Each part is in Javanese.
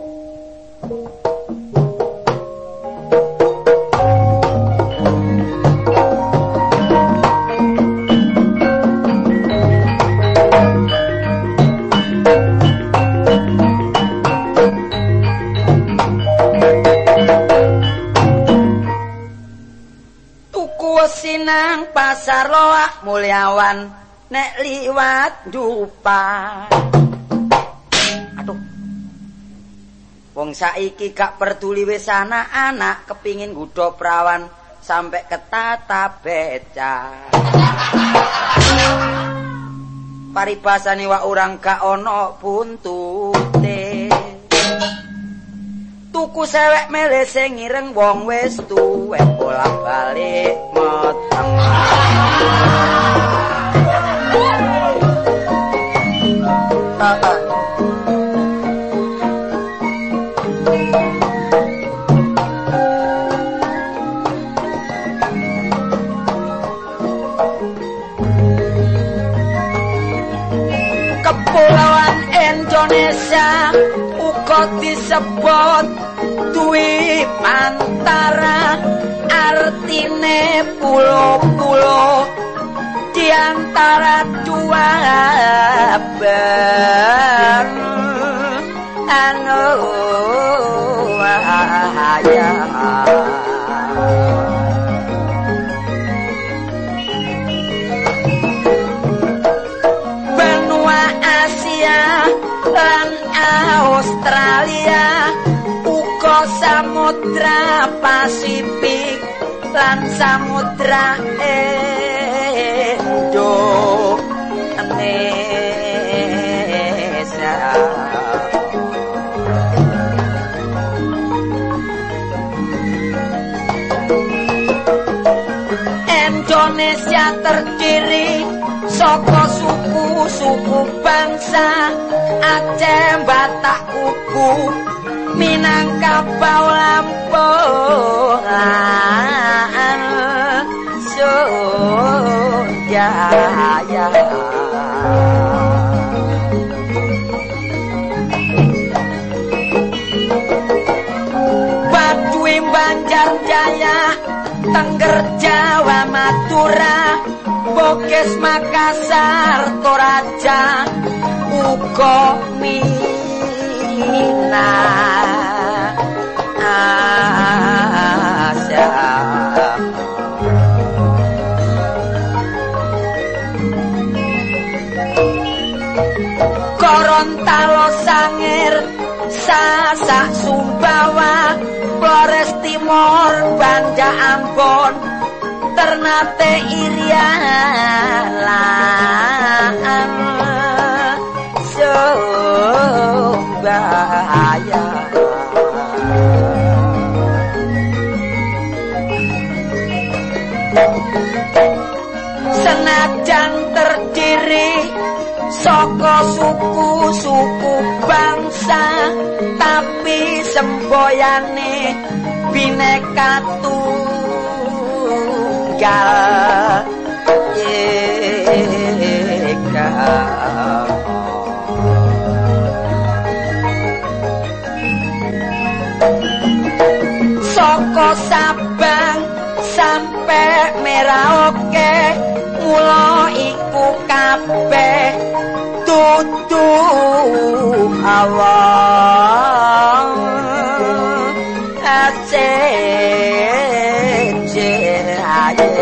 Sinang pasar loak Mulyawan nek liwat dupa. Aduh. Wong saiki gak peduli wis anak-anak kepingin nggodha prawan sampai ketata beca. Paribasane wak urang gak ana buntute. Tuku sewek mele sing ireng wong wis tuwek bolak-balik meteng. Kepulauan Indonesia uga disebut duwi antara artine pulo-pulo di antara dua benua Asia lan Australia uga samudra Pasifik lan samudra Indonesia. Indonesia terdiri saka suku-suku bangsa Aceh, Batak, Kuku, Minangkabau, Lampung, Jaya. Baduy, Banjarjaya, Tengger, Jawa, Madura, Bokes, Makassar, Toraja, uga Minahasa. Gorontalo, Sangir, Sasak, Sumbawa, Flores Timor, Banda, Ambon, Ternate, Irian, Surabaya. Senajan terdiri saka suku-suku bangsa tapi semboyane bineka tunggal ika. Saka Sabang sampe Merauke mula iku kabeh dudu awang Aceh.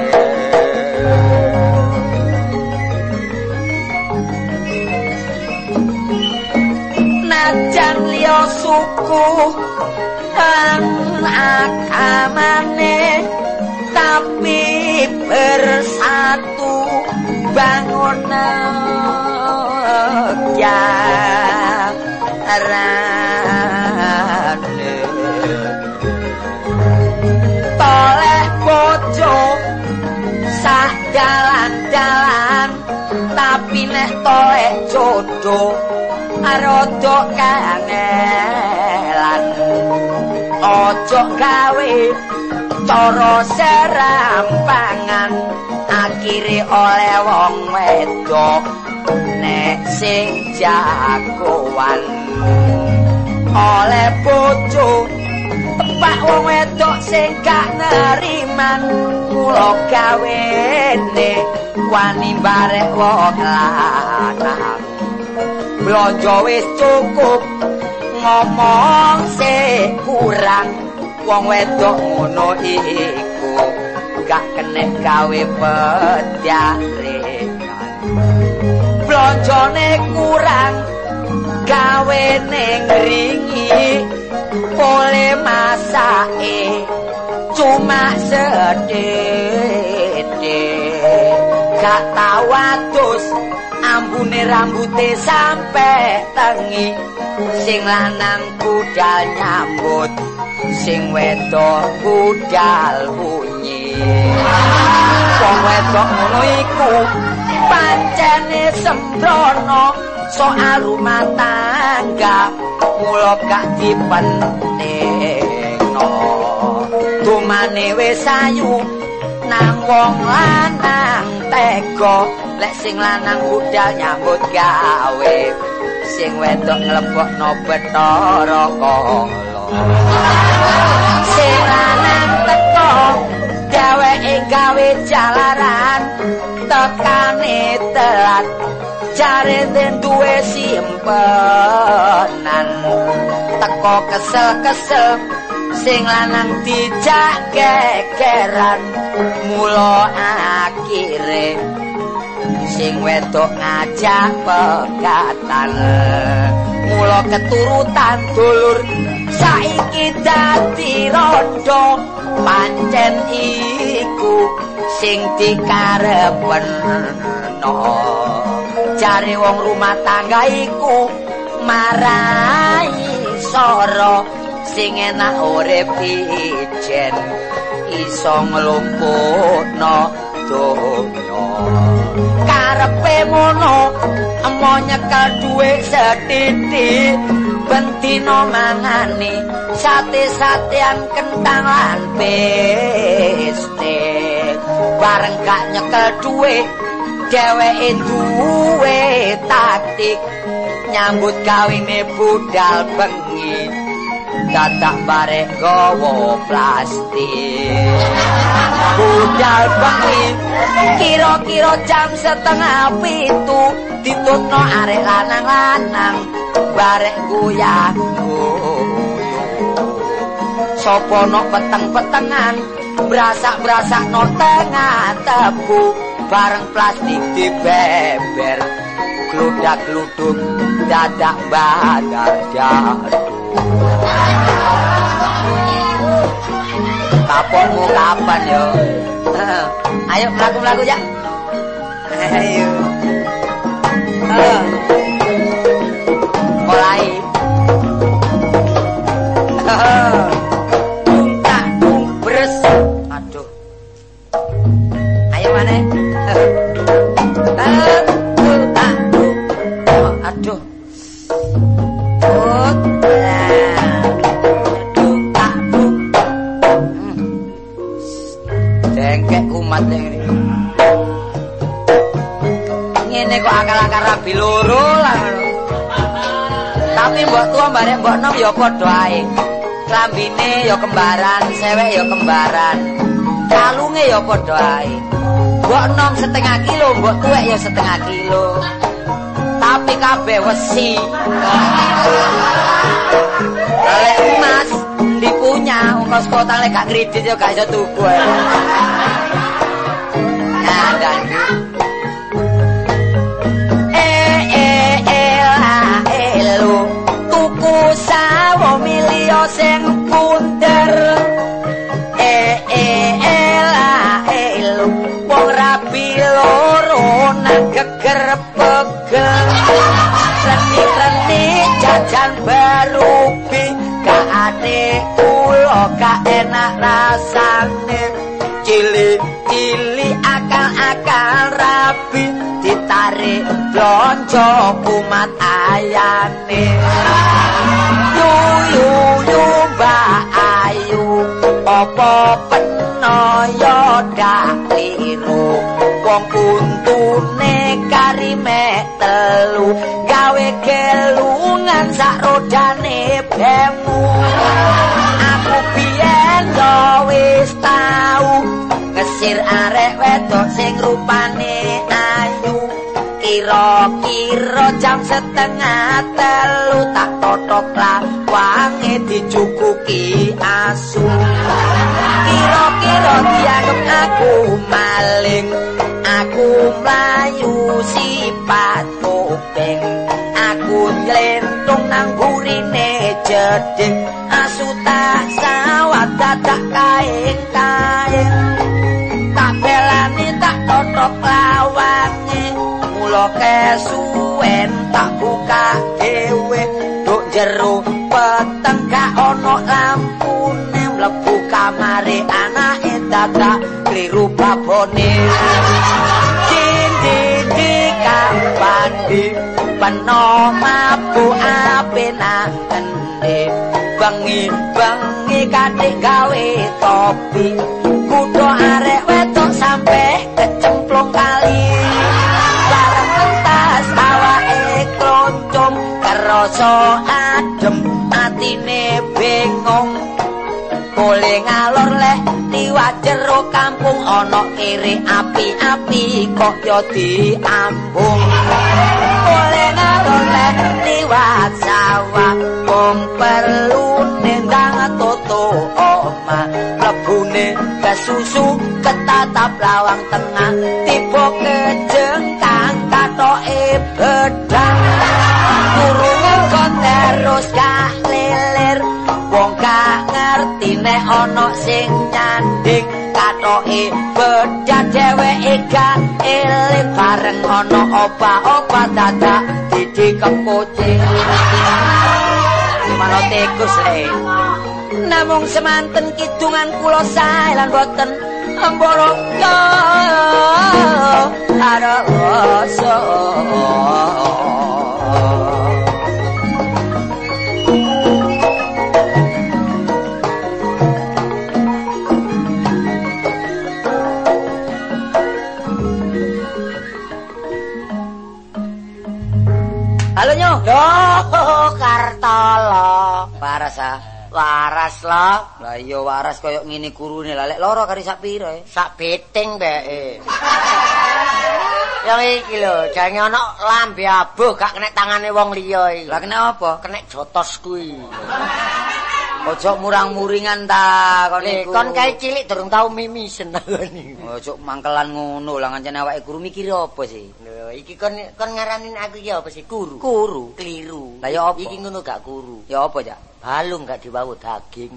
Najan liya suku lan agamane tapi bersatu bangun negarane. Toleh bojo sah dalan-dalan tapi nek toleh jodoh rada kangelan. Ojo gawe cara serampangan akhire oleh wong wedok nek sing jagoan. oleh bojo tepak wong wedok sing gak neriman mula gawene wani barek wong lanang blonjo wis cukup ngomong sik kurang wong wedok ngono iku gak kenek gawe pedyarekan blonjone kurang gawe ning ringi pole masake cuma sedhithik gak tau adus ambune rambute sampe tengi sing lanang budal nyambut sing wedok budal bunyi wong wedok ngono iku pancene sembrono soal rumah tangga mula gak dipentingno dumane wis ayu nang wong lanang tega lek sing lanang budal nyambut gawe sing wedok nglebokno Bathara Kala sing lanang teko dheweke gawe jalaran tekane telat jare den duwe simpenan teko kesel-kesel sing lanang dijak gegeran mula akhire sing wedok ngajak pegatan mula keturutan dulur saiki dadi rondo pancen iku sing dikarepno jare wong rumah tangga iku marai soro sing enak urip ijen iso nglumpukno donya karepe mono emo nyekel dhuwit sethithik bentino mangane sate-satean kentang lan peste bareng gak nyekel dhuwit dheweke duwe taktik nyambut gawene budal bengi dadak barek gawa plastik budal bengi kira-kira jam 6:30 ditutno arek lanang-lanang barek goyah sapa nok peteng-petengan brasak-brasak no tengah tebu bareng plastik dibeber gludak-gluduk dadak badar jatuh kaponmu kapan yo ayo mlaku-mlaku ya ayo mulai tak bres aduh ayo maneh aduh dengkek umat ini ngene kok akal-akal rabi loro lah tapi mbok tuwa bareng mbok nom ya padha ae klambine ya kembaran sewek ya kembaran kalunge ya padha ae mbok nom 1/2 kilo mbok tuwek ya 1/2 kilo tapi kabeh wesi lek emas dipunya ongkos kota lek gak kredit ya gak iso tuku dan tuku sawo milio sing punter wong rabi loro nang geger pegel reni-reni jajan barubi gak ade kula gak enak rasane cili-cili akal-akal rabi ditarik blonjo kumat ayane yu mbak ayu apa penoyo dak liru wong untune karime telu gawe gelungan sak rodane demu aku biyen yo wis tau ngesir arek wedok sing rupane ayu kira-kira jam 2:30 tak totok lawange dicukuki asu kira-kira dianggep aku maling aku mlayu sifat kuping aku nyelentung nang burine jeding asu tak sawat dadak kaing-kaing tak belani tak totok lawange mula kesuwen tak buka dhewe nduk jero peteng gak ono lampune mlebu kamare anake dadak kliru babone dindi kapan di peno mabuk apena endi bengi katik gawe topi kudu arek wedok sampe kecemplung kali bareng entas awake kloncong kerasa adem atine bingung boleh ngalor leh liwat jero kampung ana kere api-api kok yo diambung boleh ngalor leh liwat sawah wong perlu nendang toto oma mlebune kesusu ketatap lawang tengah tiba kejengkang katoke bedang kurungan kon terus gak leler wong gak ngerti nek ana sing nyanding katoke bedan dheweke gak eling bareng ana obah-obah dadak didi kepucing mana tikus le namung semanten kidungan kula sae lan boten emboro ada rasa halo nyo loh Kartolo waras ah waras lah lah iya waras koyok ngene kurune lah lek loro kari sak pira sak beting mbeke yang iki lho jange ana lambe abuh gak kena tangane wong liya iki lah kena apa kena jotos kuwi ojo murang-muringan ta kon niku kon kae cilik durung tau mimisen niku ojo mangkelan ngono lah ngancane awake guru mikir apa sih lho iki kon ngaranin aku ya apa sih kuru keliru lah ya apa iki ngono gak kuru ya apa cak balung gak diwawu daging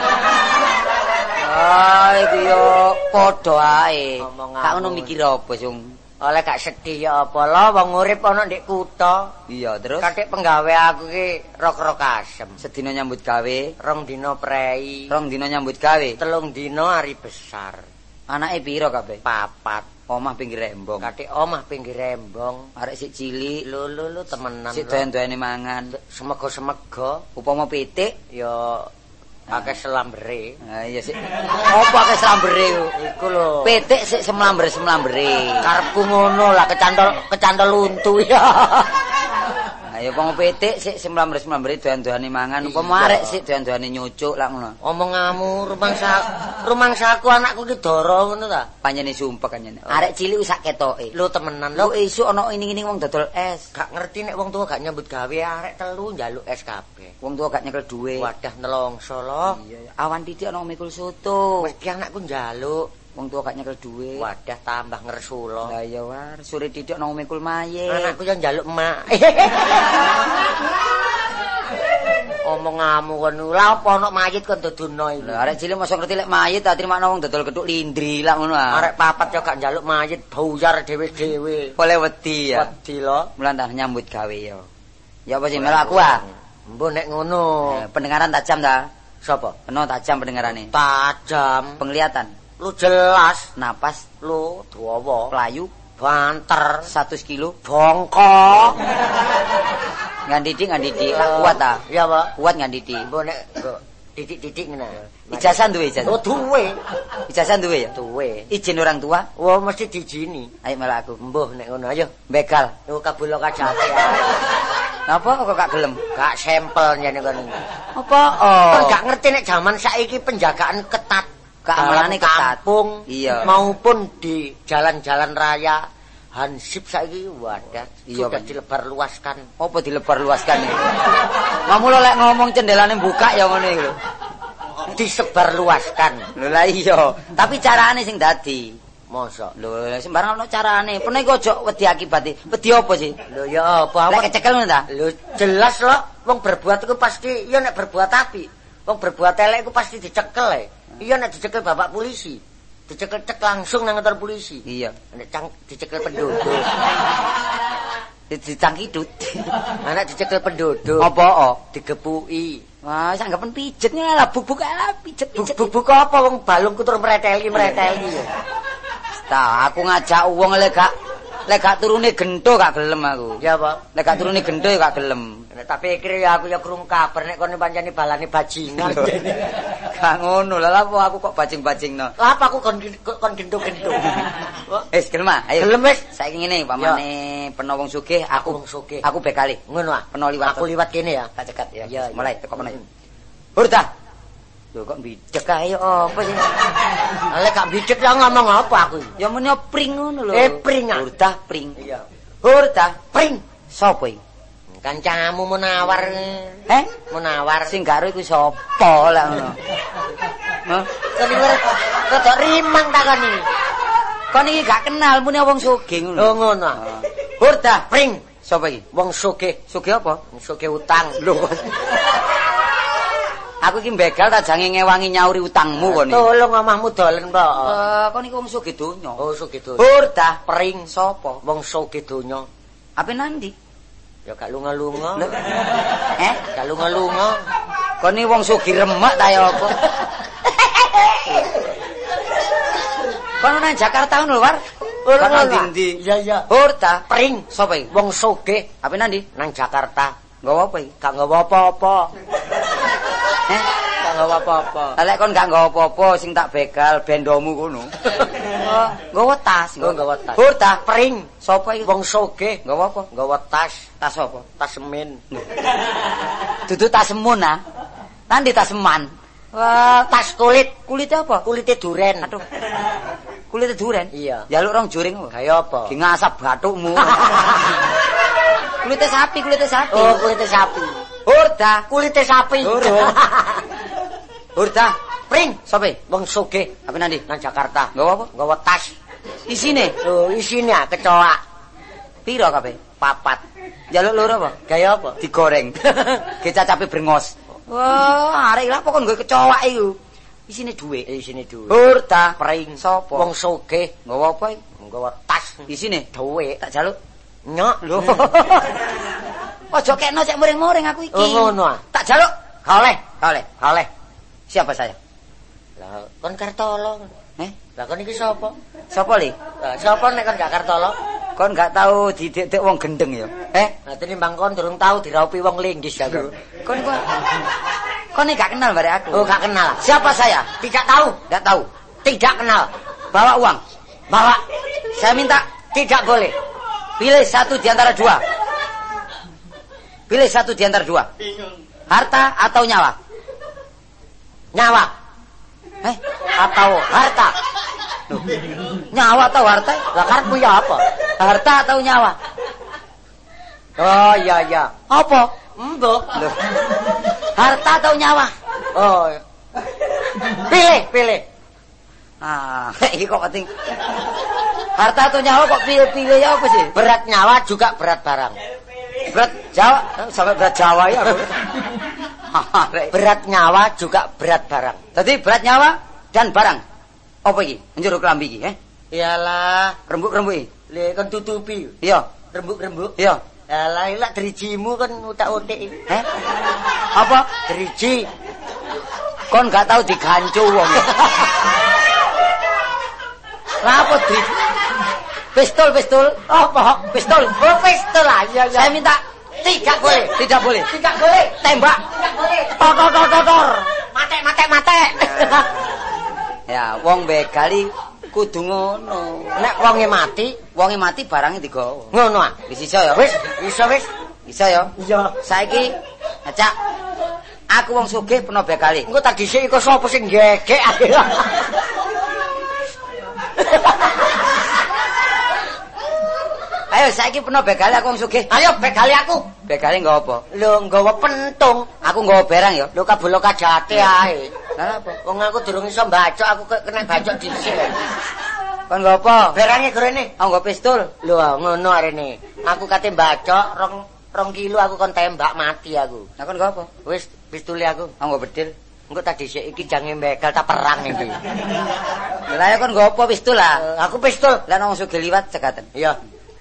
ah iki yo padha ae gak ngono mikir apa sung oleh gak sedih ya apa lho wong urip ana ndek kutha iya terus katik penggawe aku ki rok-rok asem sedina nyambut gawe 2 dina prei 2 dina nyambut gawe 3 dina hari besar anake pira kabeh 4 omah pinggir rembong katik omah pinggir rembong arek sik cilik lho temenan sik doyan-doyane mangan semega upama pitik ya pakai selambere. Nah, iya sih. Apa pakai selambere iku lho. Pitik sik semlambere. Karepku ngono lah kecantol untu ya. Ayo wong pitik sik semlambere doyan-doyane mangan, upama arek sik doyan-doyane nyucuk lak ngono. Omonganmu rumangsaku anakku ki dara ngono ta. Panjene sumpek kanjene. Arek cilik wis sak ketoke. Lho temenan lho esuk ana ining-ining wong dodol es. Gak ngerti nek wong tuwa gak nyambut gawe arek telu njaluk es kabeh. Wong tuwa gak nyekel duwe. Wadah nelongso lho. Iya, awan titik ana mikul soto. Mesti anakku njaluk. Wong tuwa gak nyekel duwe. Wadah tambah ngersula. Lah iya war, sore titik ana mikul mayit. Anakku yo njaluk emak. Omonganmu kon lha apa ana mayit kon dodono iki. Lha arek cilik mosok ngerti lek mayit tak terima wong dodol gethuk lindri lak ngono ah. Arek papat yo gak njaluk mayit buyar dhewe-dhewe. Oleh wedi ya. Wedi lho. Mulan tak nyambut gawe yo. Ya apa sih melok aku ah. Mbok nek ngono. Pendengaran tajam ta? Sapa? Kena tajam pendengarane. Tajam. Penglihatan. Lu jelas. Napas lu dawa. Playu. Banter 100 kilo. Bongkok. Ngandidi tak kuat ta? Iya, Pak. Kuat ngandidi. Mbok nek titik-titik ngene. Ijazah duwe ijazah. Oh, duwe. Ijazah duwe ya? Duwe. Izin orang tua? Wah, mesti diizini. Ayo melok aku. Mbuh nek ngono ayo. Begal. Yo kabulo kajate. Napa kok gak gelem? Gak sampel jane kon. Apa? Oh. Kon gak ngerti nek jaman saiki penjagaan ketat. Keamanane ketat. Kampung iya. Maupun di jalan-jalan raya. Hansip saiki wadah iya sudah dilebar-luaskan. Apa dilebar-luaskan iki? Mamula lek ngomong cendelane buka ya ngono iki lho. Disebarluaskan. Lho lah iya, tapi carane sing dadi. Mosok. Lho sembarang ono carane. Pene kok aja wedi akibate. Wedi apa sih? Lho ya apa? Lek kecekel ngono ta? Lho jelas lho wong berbuat iku pasti ya nek berbuat apik. Wong berbuat elek iku pasti dicekel e. Iya nek dicekel bapak polisi. Dicekel cek langsung nang kantor polisi. Iya. Nek dicekel penduduk. Dicangkidut. Nek dicekel penduduk. Apa? Digepuki. Wah, sanggepen pijetnya lah bubuk lah pijet. Bubuk apa wong balung kutur mreteli. Ta, aku ngajak wong lek gak turune gento gak gelem aku. Ya apa? Lek gak turune gento ya gak gelem. Nek tak pikir ya aku ya krungu kabar nek kono pancene balane bajingan. Gak ngono lah apa aku kok bajing-bajingno. Lah apa aku kon gento-gento. Wis gelem ah, ayo. Gelem wis. Saiki ngene pamane peno wong sugih aku wong sugih. Aku bekali. Ngono ah. Peno liwat. Aku liwat kene ya. Tak cekat ya. Ya mulai teko peno. Hurta. Lho kok bidek ae apa sih? Lek gak bidek ya ngomong apa aku? Ya muni pring ngono lho. Pring ah. Hurta pring. Iya. Hurta pring. Sopo iki? Kancamu Munawar. Munawar. Sing karo iku sapa lek ngono? Hah? Keliwer rada rimang takoni. Kon iki gak kenal muni wong sugih ngono. Oh ngono. Hurta pring. Sapa iki? Wong sugih. Sugih apa? Wong sugih utang. Lho. Aku iki begal ta jange ngewangi nyauri utangmu kon iki. Tolong omahmu dolen, Mbok. Kon iki wong sugih donya. Oh, sugih donya. Hurta pring sapa? Wong sugih donya. Ape nandi? Ya gak lunga-lunga. Gak lunga-lunga. Kon iki wong sugih remek ta ya apa? Kon nang Jakarta ngono lho, War. Kon nang ndi? Iya. Hurta pring sapa iki? Wong sugih. Ape nandi? Nang Jakarta. Nggawa apa iki? Gak nggawa apa-apa. Gak nggawa apa-apa. Lek kon gak nggawa apa-apa sing tak begal bendomu kono. Nggawa tas. Nggawa tas. Hurta pring sapa iki? Wong sugih. Nggawa apa? Nggawa tas. Tas apa? Tas semen. Dudu tas semun ah. Nandi tas seman. Wah, tas kulit. Kulite apa? Kulite duren. Aduh. Kulite duren? Iya. Jaluk rong juring. Kaya apa? Ki ngasap bathukmu. Kulite sapi. Oh, kulite sapi. Hurta, kulite sapi. Hurta, pring. Sopo? Wong sugih. Apa nandi? Nang Jakarta. Nggawa apa? Nggawa tas. Isine? Oh, isine kecoa. Piro kabeh? 4. Jaluk loro apa? Gaya apa? Digoreng. Kecacape brengos. Wah, arek lha kok nggo kecoa iku. Isine dhuwit. Isine dhuwit. Hurta, pring. Sopo? Wong sugih. Nggawa apa iki? Nggawa tas. Isine dhuwit. Tak jaluk. Nyok lho. Ojo kekno cek muring-muring aku iki. Oh ngono ah. Tak jaluk. Oleh. Siapa saya? Lah, kon Kartolo. Lah kon iki sapa? Sapa li? Lah sapa nek kon gak Kartolo? Kon gak tahu didek-dek wong gendeng ya. Nah tinimbang kon durung tahu diraupi wong linggis aku. Kon iki gak kenal bare aku. Oh, gak kenal. Siapa saya? Tidak tahu. Gak tahu. Tidak kenal. Bawa uang. Bawa. Saya minta. Tidak boleh. Pilih satu di antara dua. Pilih satu di antara dua. Harta atau nyawa? Nyawa. Atau harta? Loh. Nyawa atau harta? Lah karepmu ya apa? Harta atau nyawa? Oh iya. Apa? Mbok. Harta atau nyawa? Oh. Pilih. Iki kok penting. Harta atau nyawa kok pilih ya apa sih? Berat nyawa juga berat barang. Berat Jawa sampai berat Jawa ya. Berat nyawa juga berat barang. Jadi berat nyawa dan barang. Apa iki? Njero klambi iki, Iyalah, rembuk-rembuk iki. Le kon tutupi. Iya, rembuk-rembuk. Iya. Lah ilak drijimu kan utak-utik. Apa? Driji. Kon gak tahu digancu wong. Lah apa driji? Pistol. Apa? Pistol. Oh, pistol lah. Iya. Saya minta tidak boleh. Tidak boleh. Tembak. Tidak boleh. Tor. Mate. Ya, wong begali kudu ngono. Nek wonge mati barangnya digawa. Ngono ah. Wis iso ya. Wis. Bisa ya? Iya. Saiki Cak, aku wong sugih peno bekali. Engko tak dhisik iku sapa sing gegek ae. Ayo saiki peno bekali aku wong sugih. Ayo bekali aku. Bekali nggawa apa? Lho nggawa pentung. Aku nggawa barang ya. Lho kabelo kajate ae. Lah apa? Wong aku durung iso mbacok, aku kena bacok dhisik. Kon nggawa apa? Berange gorene. Aku nggawa pistol. Lho ngono arene. Aku kate mbacok 2 kilo aku kon tembak mati aku. Lah kon nggawa apa? Wis pistule aku. Aku nggawa bedil. Engko tak dhisik iki jange begal tak perang iki. Lah ya kon nggawa apa pistol lah? Aku pistol. Lah wong sugih liwat cekaten. Iya.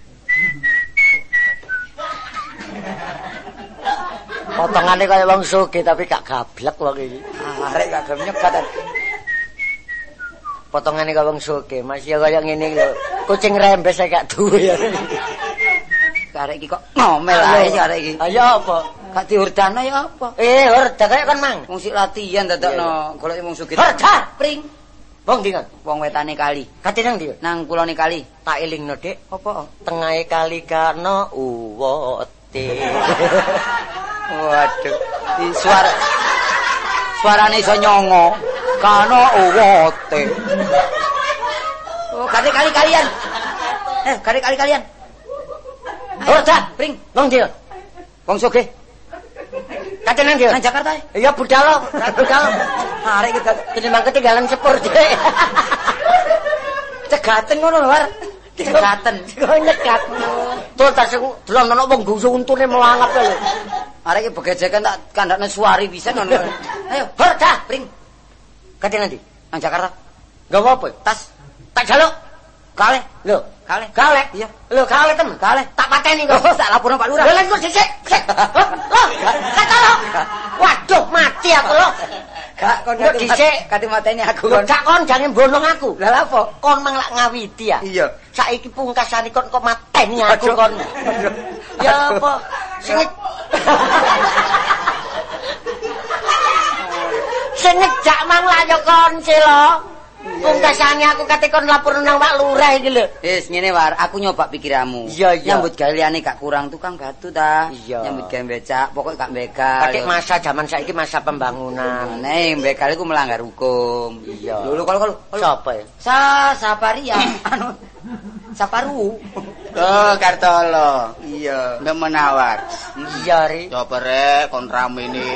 Potongane kaya wong sugih tapi gak gablek wong iki. Arek gak gelem nyegat. Potongane kaya wong sugih, masih kaya ngene lho. Kucing rembes gak duwe. Arek iki kok ngomel ae sih arek iki. Ayo apa? Gak diurdana ya apa? Hurda kaya kan mang. Wong sik latihan dadakno golek wong sugih. Hurda, pring. Wong ndi kan? Wong wetane kali. Kate nang ndi? Nang kulone kali. Tak elingno, Dik. Apa? Tengahe kali kana uwote. Waduh. Di suarane iso nyongo. Kana uwote. Oh, kali kalian. Kali kalian. Hurda, pring. Wong ndi? Wong sugih. Kate nang ndi? Nang Jakarta. Iya budal, budal. Arek iki Tinimbang ketinggalan sepur, Dik. cegaten ngono lho, War. Cegaten. Kok nyegat. Tuh tak sing delok wong gusu untune melangap lho. Arek iki begejekan tak kandakne suari pisan ngono. Ayo, Hurda, pring. kate nang ndi? Nang Jakarta. Nggawa apa? Tas. Tak jaluk. Kaleh. Lho, Kaleh. kaleh. Iya. Lho, kaleh tem. Kaleh. Tak pateni kok. Oh, tak laporno Pak Lurah. Lha lan kok dhisik. Loh, kata lo. Waduh, mati aku lo. Gak kon Kok dhisik. kate mateni aku. Lho, gak kon jange bonong aku. Lah apa? Kon mang lak ngawiti ya. Iya. Saiki pungkasane kon kok mateni aku Aduh. kon. Ya apa? Sing Sing ngejak mang lak yo kon selo. Pungkasane aku kate kon lapor nang Pak Lurah iki lho. Wis ngene War, aku nyoba pikiranmu. Iya, iya. Nyambut gawe liyane gak kurang tukang batu ta. Iya. Nyambut gawe becak, pokok gak begal. Pakai masa zaman saiki masa pembangunan. Ning begal iku melanggar hukum. Iya. Lho kalau Siapa ya? Saparia anu Saparu. Oh, Kartolo. Iya. Mbak menawar. Iya, Ri. Coba rek kon rame ini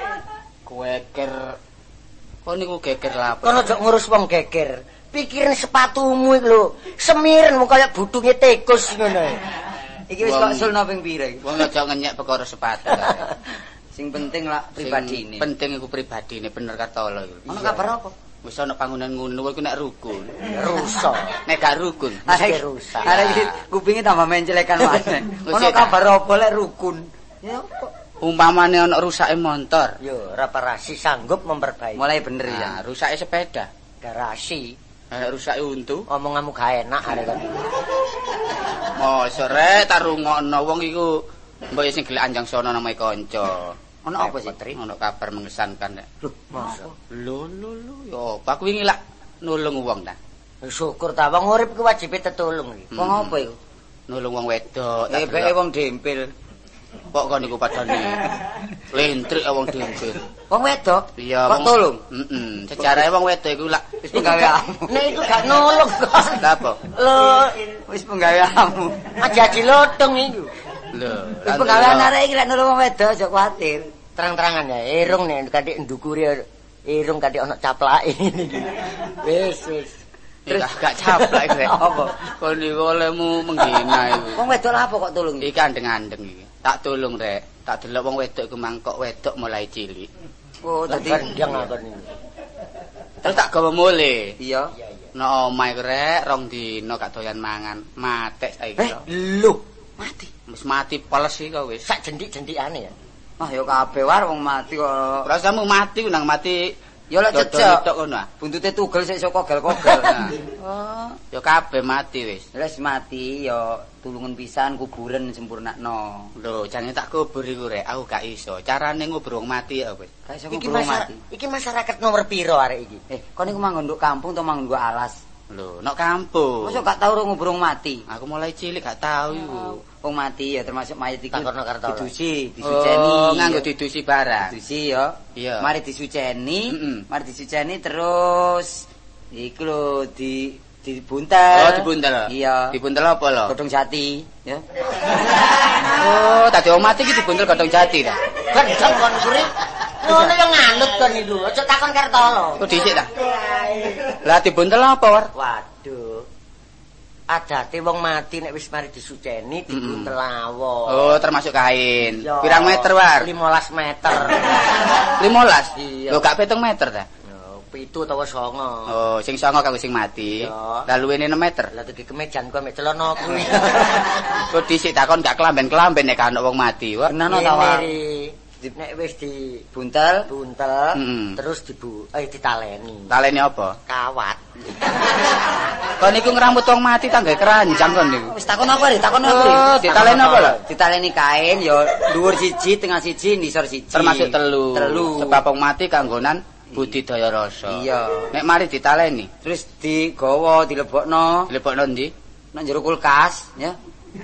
kueker. Kok niku geger lha apa? Kon aja ngurus wong geger. Pikirin sepatumu iki lho. Semiren mu kaya budunge tikus ngono. Iki wis kok sulno ping pira iki? Wong aja ngenyek perkara sepatu. Sing penting lah pribadine. Penting iku pribadine bener Kartolo iku. Ono kabar apa? Wis ana bangunan ngono iku nek rukun. Rusak. Nek gak rukun. Mesti rusak. Arek iki kupinge tambah mencelekan maneh. Ono kabar apa lek rukun? Ya apa? Umpamane ana rusake motor. Yo, reparasi sanggup memperbaiki. Mulai bener ya. Nah, rusake sepeda. Garasi. Rusake untu. Omonganmu gak enak arek kan. Oh, sore tarungokno wong iku mbok sing gelek anjang sono namae kanca. Ono apa sih? Ono kabar mengesankan nek. Loh, masa? Lho, yo aku wingi lak nulung wong ta. Syukur ta wong urip ku wajibe tetulung iki. Wong apa iku? Nulung wong wedok. Ebeke wong dempil. Kok kon niku padane lentrik wong dempil. Wong wedok? Iya, Kok tolong? Heeh. Secarae wong wedok iku lak Wis penggaweanmu. Nek iku gak nulung kok. lha apa? Lho, Wis penggaweanmu. aja dilodong iku. Lho, Wis penggawean arek iki lek nulung wong wedok aja kuwatir. Terang-terangan ya, irung nek kanthi ndukure irung kanthi ana caplake iki. Wis. Terus gak caplak rek. Apa? Kon niku olehmu menghina iku. Wong wedok lha apa kok tulung? Iki andeng-andeng iki. Tak tulung rek. Tak delok wong wedok iku mangkok wedok mulai cilik. Oh, dadi Gendang aku niku. Terus tak gawa mule. iya. Nek omah iku rek rong dina gak doyan mangan. Matek saiki. Lho, Mati. Wis mati poles iki kok wis. sak jendik-jendikane ya. Ah ya kabeh war wong mati kok. Rasamu mati ku nang mati. Ya lek Dodol cecek. tok ngono ah. Buntute tugel sik sok kogel-kogel. Oh, ya kabeh mati wis. Wis mati ya tulungan pisan kuburan sempurnakno. Lho, jane tak kubur iku rek, aku gak iso. Carane ngubur wong mati ya wis. Gak iso Iki kubur wong mati. iki masyarakat nomor piro arek iki? Kon niku manggon nduk kampung to manggon nggo alas? Lho, nok kampung. Mosok gak tau urung mati. Aku mulai cilik gak tahu iku. Wong mati ya termasuk mayit iki. Takono Kartolo. Didusi, disuceni. Oh, nganggo didusi barang. Didusi ya. Iya. Mari disuceni, mari disuceni terus iku lho dibuntel. Oh, dibuntel. Iya. Dibuntel apa lho? Godhong jati, ya. Oh, tadi wong mati iki dibuntel godhong jati ta. Gendeng kon kuri. Ngono yo nganut kon iku. Aja takon Kartolo. Kok dhisik ta? Lah dibuntel apa, War? Waduh. Adate wong mati nek wis mari disuceni dibuntel awon. Oh, termasuk kain. Iya. Pirang meter, War? 15 meter. 15? Iya. Lho gak 7 meter ta? Yo, 7 utawa 9. Oh, sing 9 kanggo sing mati. Iya. Lah luwene 6 meter. Lah iki kemejan ku mek celana kuwi. Kok dhisik takon gak kelamben-kelamben nek ana wong mati, War. Kenano ta, War? Nek wis Buntel, terus ditaleni. Talene apa? Kawat. Kon niku ngrambut wong mati tangga keranjang kon niku. wis takon apa ri? Takon apa ri? Oh, ditaleni apa lho? Ditaleni kain ya dhuwur siji, tengah siji, nisor siji. Termasuk telu. Telu. Sebab wong mati kanggonan budidaya rasa. Iya. Nek mari ditaleni, Terus digawa, dilebokno dilebokno ndi? nang jero kulkas, ya.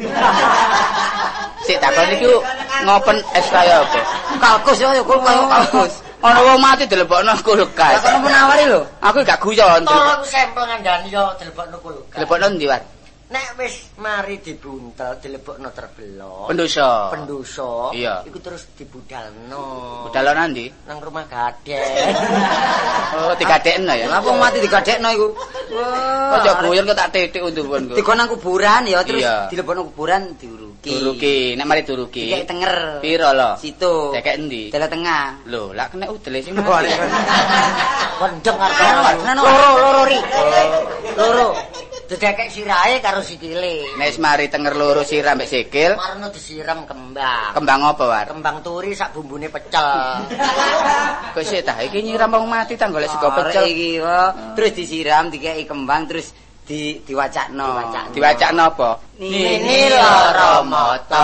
Sik takon niku ngopen es kaya apa? Kalkus ya, kulkas kalkus. Ana wong mati dilebokno kulkas. Lah kono menawari lho. Aku gak guyon. Tolong sampel ngandani yo dilebokno kulkas. Dilebokno ndi, War? Nek wis mari dibuntel dilebokno terbelon. Pendoso. Iya. Iku terus dibudalno. Budal ndi? Nang rumah gadek. Oh, digadekno ya. Lah wong mati digadekno iku. Kok yo guyon kok tak titik untu-untu. Digon nang kuburan ya terus Iya. dilebokno kuburan diuruki. Duruki, nek mari duruki. Dikek tenger. Piro lho? Situ. Dikek endi? Dalah tengah. Lho, lak kena udele sing mati. Wendeng arep. Loro ri. Loro. Didekek sirahe karo sikile. Nek mari tenger loro sirah mbek sikil, Marno disiram kembang. kembang apa, War? Kembang turi sak bumbune pecel. Kok sik ta iki nyiram wong mati ta golek sego Arek pecel. iki terus disiram dikeki kembang terus diwacakno. Diwacakno apa? Nini lara mata.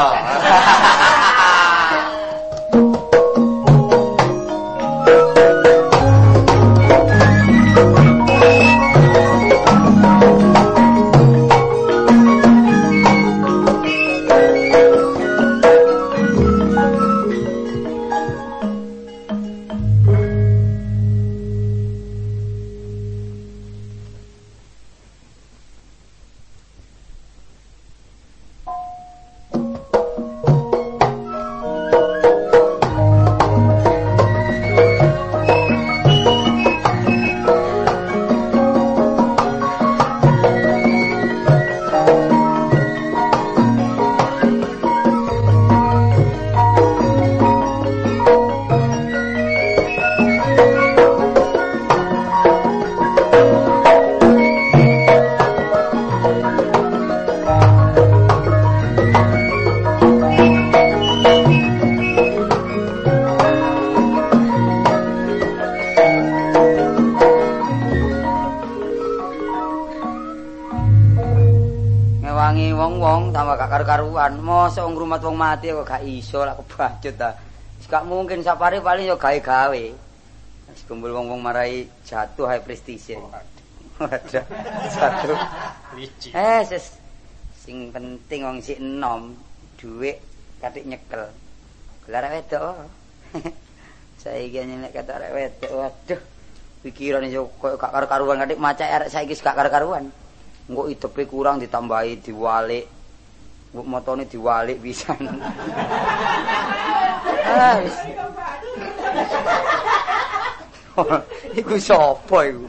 Ngewangi wong-wong tambah gak karu-karuan. Mosok ngrumat wong mati kok gak iso lak kebacut ta. Wis gak mungkin sapare paling yo gawe-gawe. Wis kumpul wong-wong marai jatuh high prestige. Waduh. Jatuh. Ses. Sing penting wong sik enom, dhuwit katik nyekel. Gelar wedok. Saiki nek kata arek wedok, waduh. Pikirane yo koyo gak karu-karuan katik macak arek saiki gak karu-karuan. Engko idepe kurang ditambahi diwalik. Mbok motone diwalik pisan. Wis. Iku sapa iku?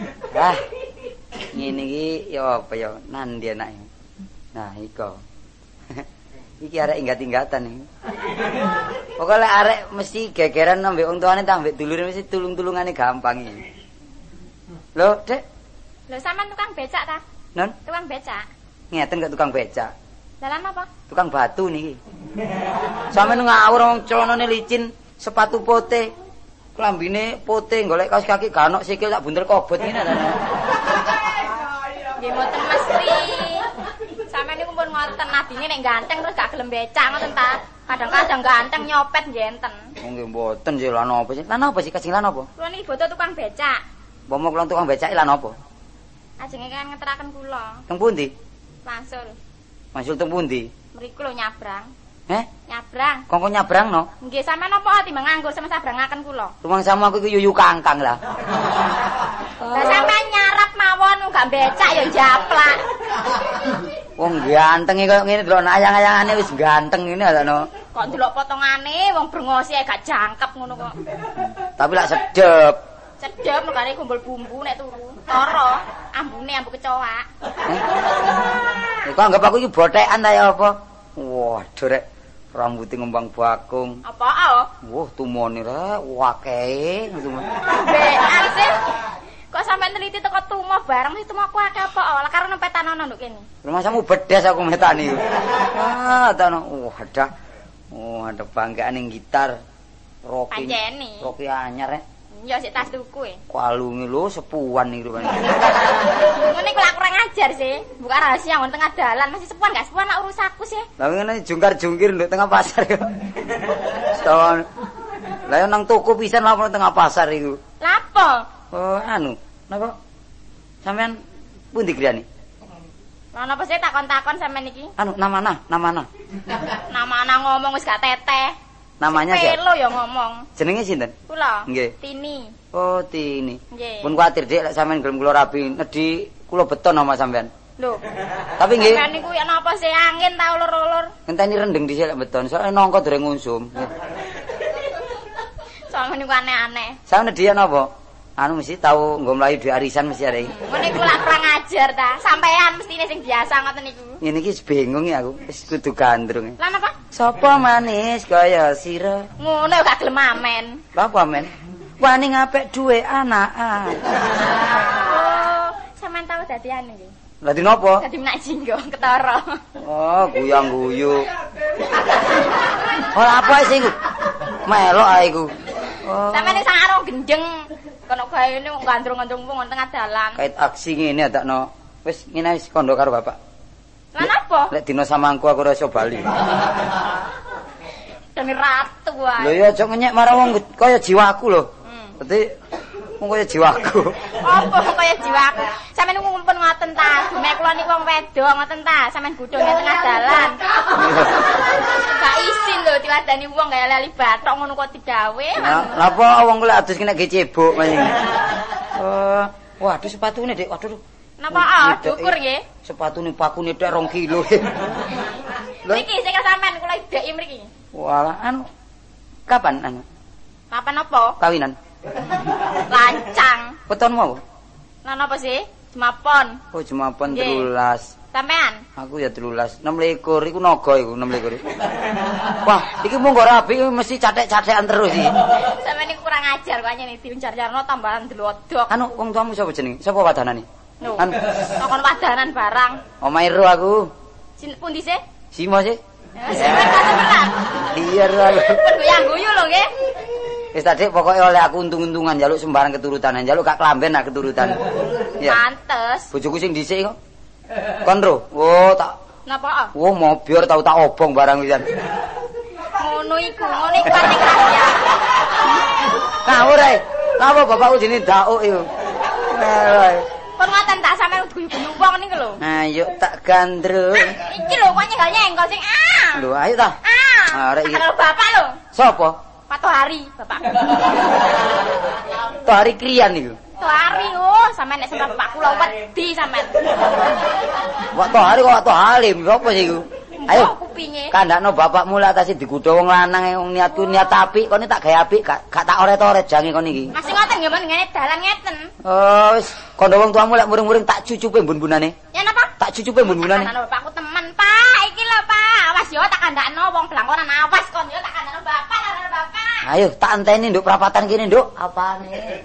Ngene iki ya apa ya nandi anake. Nah, iko. Iki arek inggat-inggatan iki. Pokoke arek mesti gegeran ambek wong tuane ta ambek dulure mesti tulung-tulungane gampang iki. Lho, Dek. Lho sampean tukang becak ta? Non, Tukang becak. ngeten kok tukang becak. Dalan apa? Tukang batu niki. Sampeyan ngawur wong celanane licin, sepatu pote, klambine pote, golek kaos kaki gak ono sikil tak buntel kobot ngene lho. Nggih mboten mesti. Sampeyan niku pun ngoten nadine nek ganteng terus gak gelem becak ngoten ta. Kadang-kadang ganteng nyopet nggenten. Oh nggih mboten sih lan apa sih? Lan apa sih kasing lan apa? Kula niki boten tukang becak. Pomo kula tukang becak lan apa? Ajenge kan ngeteraken kula. Teng pundi? Wangsul. Wangsul teng pundi? Mriku lho nyabrang. Nyabrang. Nyabrang. Kongkon nyabrangno? Nggih, sampean napa timbang nganggur sama sabrangaken kula? Rumang sama aku iki yuyu kangkang lah. Lah sampean nyarap mawon gak becak ya japlak. Wong ganteng kaya ngene delok ayang-ayangane wis ganteng ngene lho. Kok ndelok potongane wong brengose gak jangkep ngono kok. Tapi lak sedep. Sedep makane kumpul bumbu nek turu. Tara, ambune ambu kecoak. Kok anggap aku iki bothekan ta ya apa? Waduh rek rambuté ngembang bakung. Apa? Wah, tumone rek akeh ngono. Bean sih. Kok sampean teliti teko tumo bareng sih tumoku akeh apa? Lah karo nempetan ana nduk kene. Rumah samu bedes aku metani. Tano. Wadah. Ada banggaan ning gitar. Rocky. Pancene. Rocky anyar rek. Ya sik tas tuku e. Kalunge lho sepuan iki rupane. Ngene kok kurang ajar sih. Buka rahasia ngon tengah dalan masih sepuan gak sepuan nak urusku sih. Lah ngene jungkar-jungkir nduk tengah pasar ya. Setahun. Lah nang toko pisan apa tengah pasar iku. Lapo? Oh, napa? Sampean pundi griyane? Lah napa sih takon-takon sampean iki? Namana. Nama ngomong wis gak teteh. Namanya siapa? Pelo ya ngomong. Jenenge sinten? Kula. Nggih. Tini. Oh, Tini. Nggih. Pun kuwatir Dik lek sampean gelem kula rabi, nedhi kula beton nama sampean. Lho. Tapi nggih. Sampean niku ya napa sih angin ta ulur-ulur? Ngenteni rendeng dhisik lek beton, soalnya nangka dereng ngusum. Sampeyan niku aneh-aneh. Sampeyan nedhi napa? Mesti tahu nggo mlayu dhuwit arisan mesti arek. Ngene iku lak kurang ajar ta. Sampean mestine sing biasa ngoten niku. Ngene iki bingung ya aku, wis kudu gandrung. Lah napa? Sapa manis kaya sira? Ngono gak gelem amen. Lha apa men? Wani ngapik duwe anakan. Oh, sampean tahu dadi anu nggih. Lah di napa? Dadi menak jinggo ketara. Oh, guyang-guyu. Ora apa sih iku? Melok ae iku. Oh. Sampeyan sang arung gendeng. Kono gaene wong gandrung-gandrung wong tengah dalan. Kait aksi ngene adakno. Wis ngene wis kondo karo bapak. Lah napa? Lek dina samangku aku ora iso bali. Dene ratu wae. Lho ya aja ngenyek marang wong kaya jiwaku lho. Dadi wong kaya jiwaku. Apa kaya jiwaku? Sampeyan niku ngumpul ngoten ta? Dume kula niku wong wedok ngoten ta? Sampeyan gudhone tengah dalan. Gak isin lho diladani wong gak lali bathok ngono kok digawe. Lah apa wong kula adus kena ge cebok maning. Waduh sepatune Dik. Waduh. Napa dukur nggih? Sepatune pakune tek 2 kilo. Mriki sing sampean kula ideki mriki. Walah kapan Kapan apa? Kawinan. Lancang. Wetonmu apa? Lah napa sih? Jemapon. Oh, Jemapon 13. Sampean? Aku ya 13. 26 iku naga iku 26. Wah, iki mung ora rapi mesti cathek-cathekan terus iki. Sampeyan niku kurang ajar kok nyene diunjar-jarno tambahan delodok. Wong tuamu sapa jenenge? Sapa wadanane? Kon wadanan barang. Omahe ro aku. Pundi sih? Simo sih. Sampeyan kasemeran. Iya ro aku. Goyang guyu lho nggih. Wis tadi pokoke oleh aku untung-untungan njaluk sembarang keturutan, njaluk gak klamben nak keturutan. Iya. Pantes. Bojoku sing dhisik kok. Kon ro. Oh, tak. Napa? Oh, mobior tau tak obong barang pisan. Ngono iku paling rahasia. Ngawur ae. Napa bapakku jenenge Dauk iku? Pun ngoten tak sampeyan guyu-guyu wong niku lho. Ayo tak gandrung. Iki lho kok nyenggol sing Lho, ayo ta. Arek iki. Karo bapak lho. Sopo? Patohari, bapak. Tohari krian iku. Tohari sampeyan nek sampeyan bapak kula wedi sampeyan. Wak Tohari kok Tok Halim, sopo sih iku? Ayo. Kupinge. Kandakno bapakmu lah atase digudha wong lanang wong niatku niat apik, kene tak gawe apik, gak tak oret-oret jange kon iki. Masih ngoten nggih men ngene dalan ngeten. Oh, wis kandha wong tuamu lek muring-muring tak cucupe mbun-bunane. Ya napa? Tak cucupe mbun-bunane. Ana bapakku temen, Pak. Iki lho, Pak. Awas yo tak kandakno wong blangkonan awas kon yo tak kandakno bapak karo bapak. Ayo tak anteni nduk perapatan kene nduk. Apane?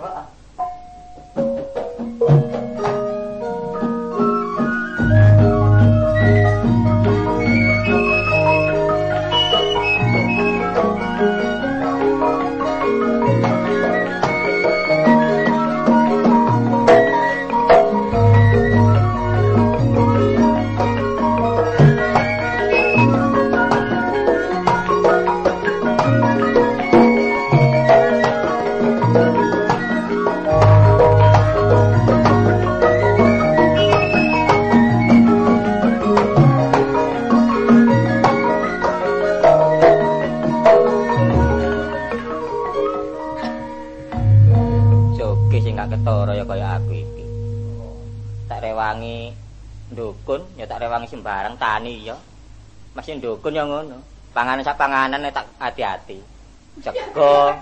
sing gak ketara ya kaya aku iki. Tak rewangi ndukun, ya tak rewangi sembarang tani ya. Masih ndukun ya ngono. Panganan sak panganan tak hati-hati. Sego.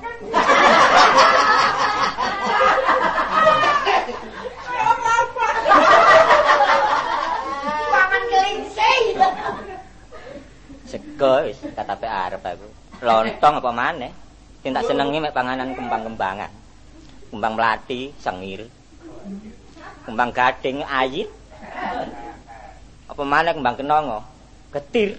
Pangan kelingsing. Sego wis katape arep aku. Lontong apa maneh? Sing tak senengi mek panganan kembang-kembangan. Kembang mlati, sengir. Kembang gading, ayit. Apa maneh kembang kenongo? Getir.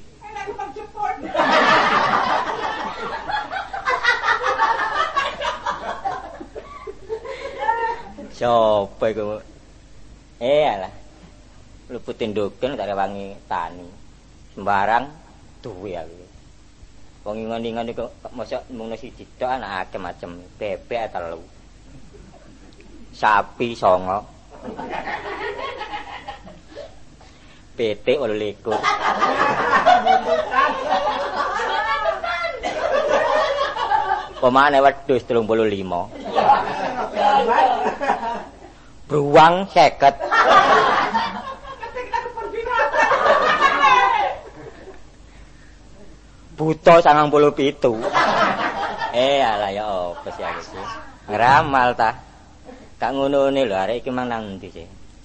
Sopo iku? Alah. Luputin dukun tak rewangi tani. Sembarang duwe aku. Wong ngon-ngon iku mosok mung siji tok ana akeh macem. Bebek 3. Sapi 9. Pitik 28. Pemane wedhus 35. Bruwang 50. Buta 97. Alah ya apa sih aku sih. Ngeramal ta. Gak ngono-ngone lho arek iki mang nang ndi sih.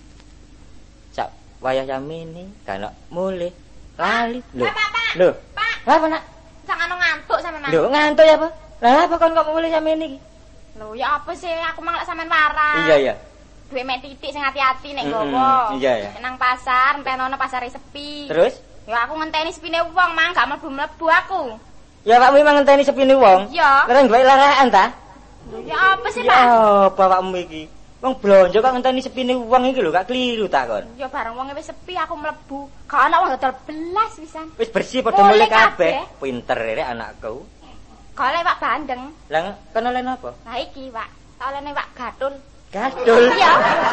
Sak wayah Yamini kan mulih lali lho. Lho. Apa nak? Jangan ngantuk sampean. Lho ngantuk ya apa? Lah apa kon kok mulih Yamini iki? Lho ya apa sih aku mang lek sampean waras. Iya ya. Duwe mek titik sing hati-hati nek gowo. Iya ya. Nang pasar, entenono pasare sepi. Terus? Ya aku ngenteni sepine wong mang gak mlebu-mlebu aku. Ya Pak memang ngenteni sepine wong. Iya. Larang golek larakan ta? Ya apa sih, Pak? Ya bapakmu iki. Wong blonjo kok ngenteni sepine wong iki lho, gak kliru ta kon. Ya bareng wonge wis sepi aku mlebu. Gak ana wong dodol belas pisan. Wis bersih padha mulih kabeh. Pinter rek anakku. Golek Pak Bandeng. Lah kono oleh napa? Lah iki, Pak. Tak olehne Pak Gatul. Gatul. Iya.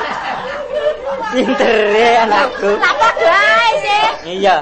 Pinter rek anakku. Lah padha ae sih. Iya.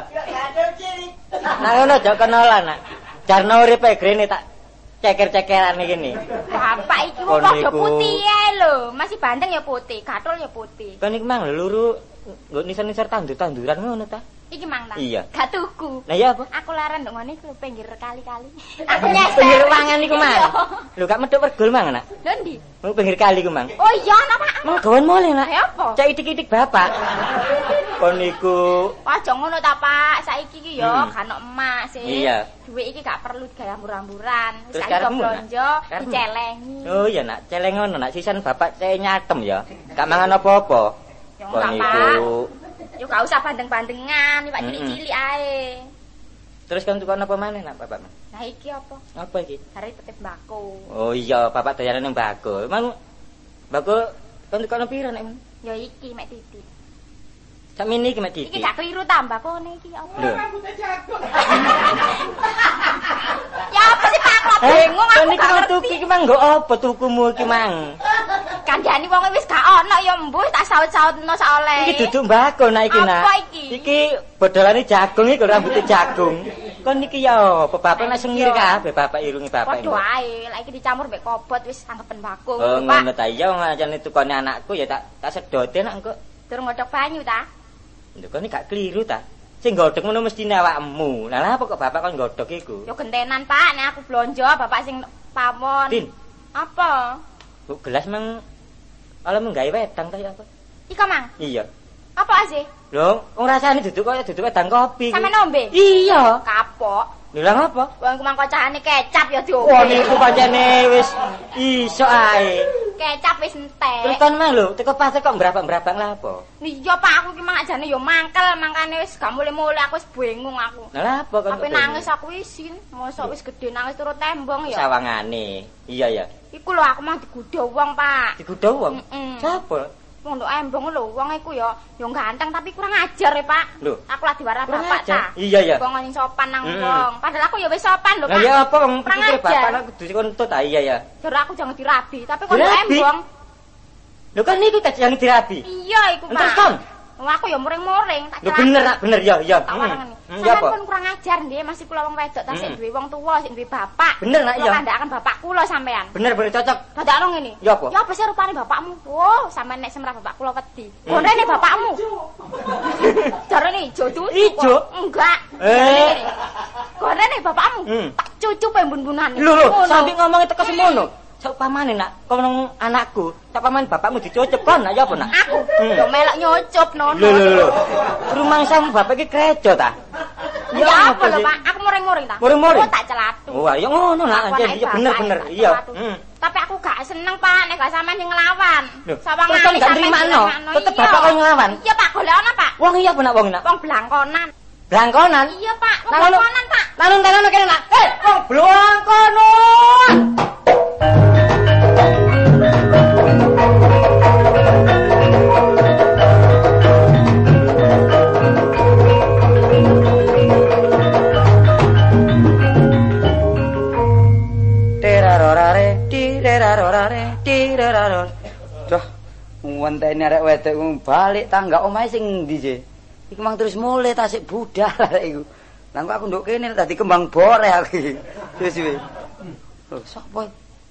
Nah ngono aja kenalan nak. Jarno uripe grene tak ceker-cekeran iki ne. Bapak iki wong padha putih ae lho. Masih Bandeng ya putih, Gatul ya putih. Kan iki mang luru nggo nisor-nisor tandur-tanduran ngono ta? Iki mang ta? Iya. Gak tuku. Lah iya apa? Aku laren ndok ngene iku pinggir kali-kali. Aku nyeser. Pinggir ruangan iku mang. Lho gak medhok wergul mang nak. Lho ndi? Mau pinggir kali iku mang. Oh iya napa? Mang gawan mole nak. Ya apa? Cek itik-itik bapak. Kon niku Aja ngono ta, Pak. Saiki iki yo kan emak sih. Iya. Duit iki gak perlu digawe ambur-amburan. Wis Terus gak karepmu, blonjo, Karepmu? dicelengi. Oh iya nak, celeng ngono nak sisan bapak saya nyatem ya. Gak mangan apa-apa. Ya Kon ora, niku. Yo gak usah bandeng-bandengan, Pak cilik-cilik ae. Terus kan tukang apa maneh nak bapak? Nah iki apa? Apa iki? Hari tetep mbako. Oh iya, bapak doyanan ning mbako. Emang mbako kan tukang pira nek? Ya iki mek titik. Sakmene iki mek Iki titik. gak keliru tambah kene iki apa? Lho. Ya apa sih Pak? Kok bingung aku. Kon iki gak mau ngerti. tuku iki mang nggo apa tukumu iki mang? Kandhani wong wis gak ono ya mbuh tak saut-sautno sak oleh. Iki duduk mbako nak iki nak. Apa iki? Iki bodolane jagung iki rambute jagung. Kon iki ya apa bapak nak sengir kabeh bapak irungi bapak. Padha ae, lek iki dicampur mbek kobot wis anggepen mbako. Oh Pak. ngono ta iya wong ajane tukone anakku ya tak sedote nak engko. Durung ngodhok banyu ta? Lho kon iki gak kliru ta. Sing godhog ngono mestine awakmu. Lah lha apa kok bapak kon godhog iku? Yo gentenan Pak, nek aku blonjo bapak sing pamon. Din, Apa? bu gelas mang alamu gawe wedang ta ya apa? Ika Mang. Iya. Apa sih? Lho, wong rasane duduk kaya duduk wedang kopi. Sampe nombe? Iya. Kapok. Lho lha ngapa? Wong iku mang kocane kecap ya diombe. Wah niku pancene wis iso ae. Kecap wis entek. Terus kon mang lho, teko pasar kok mbrabak-mbrabak lha apa? Iya Pak, aku ki mang ajane yo mangkel, mangkane wis gak mulih-mulih aku wis bingung aku. Lah lha apa kon? Tapi nangis aku isin, mosok wis gedhe nangis turut tembong ya. Sawangane. Iya ya. Iku lho aku mang digudho wong, Pak. Digudho wong. Heeh. Sapa? Wong nduk embong lho, wong iku yo ganteng tapi kurang ajar ya, Pak. Lho. Aku lah diwarah Kurang bapak ajar? ta. Iya, ya. Wong sing sopan nang wong. Padahal aku ya wis sopan lho, Lah Pak. ya apa wong Kurang pikire bapak ajar. nak kudu dikontut ta iya ya. Jare aku jangan dirabi, tapi kok Dirabi? embong. Lho kan niku tak jangan dirabi. Iya iku, Pak. Entuk kon. Wah, aku ya muring-muring, tak Lho bener nak, bener ya, ya. Tak wareng. Ya Sampeyan apa? pun kurang ajar nggih, masih kula wong wedok ta sik duwe wong tuwa, sik duwe bapak. Bener nak ya. Kula kandhakan bapak kula sampean. Bener cocok. Dadakno ngene. Ya apa? Ya apa sih rupane bapakmu? Oh, sampean nek semrah bapak kula wedi. Gondene bapakmu. Jarane ijo tuh. Ijo? Enggak. Gondene bapakmu. Tak cucup embun-bunan. Lho, sampe ngomong teko semono. Saupamane nak kono anakku, saupamane bapakmu dicucup kon ya apa nak? Aku yo melok nyucup nono. Lho. Rumangsamu bapak iki krejo ta? Ya apa lho, Pak? Aku muring-muring ta. Muring-muring? Oh, tak celatu. Oh, ya ngono nak, bener-bener. Iya. Tapi aku gak seneng, Pak, nek gak sampean sing nglawan. Terus kan gak nrimano. Tetep bapak kon nglawan. Iya, Pak, golekno, Pak. Wong iya apa nak wong nak? Wong blangkonan. Blangkonan? Iya, Pak, wong blangkonan, Pak. Lanun kene nak. Wong blangkonan. Duh, ngenteni arek wedok balik tangga omahe sing ndi, Je? Iku mang terus mulai tasik budal arek iku. Lah kok aku nduk kene dadi kembang bore aku iki. Wis wis. Lho, sapa?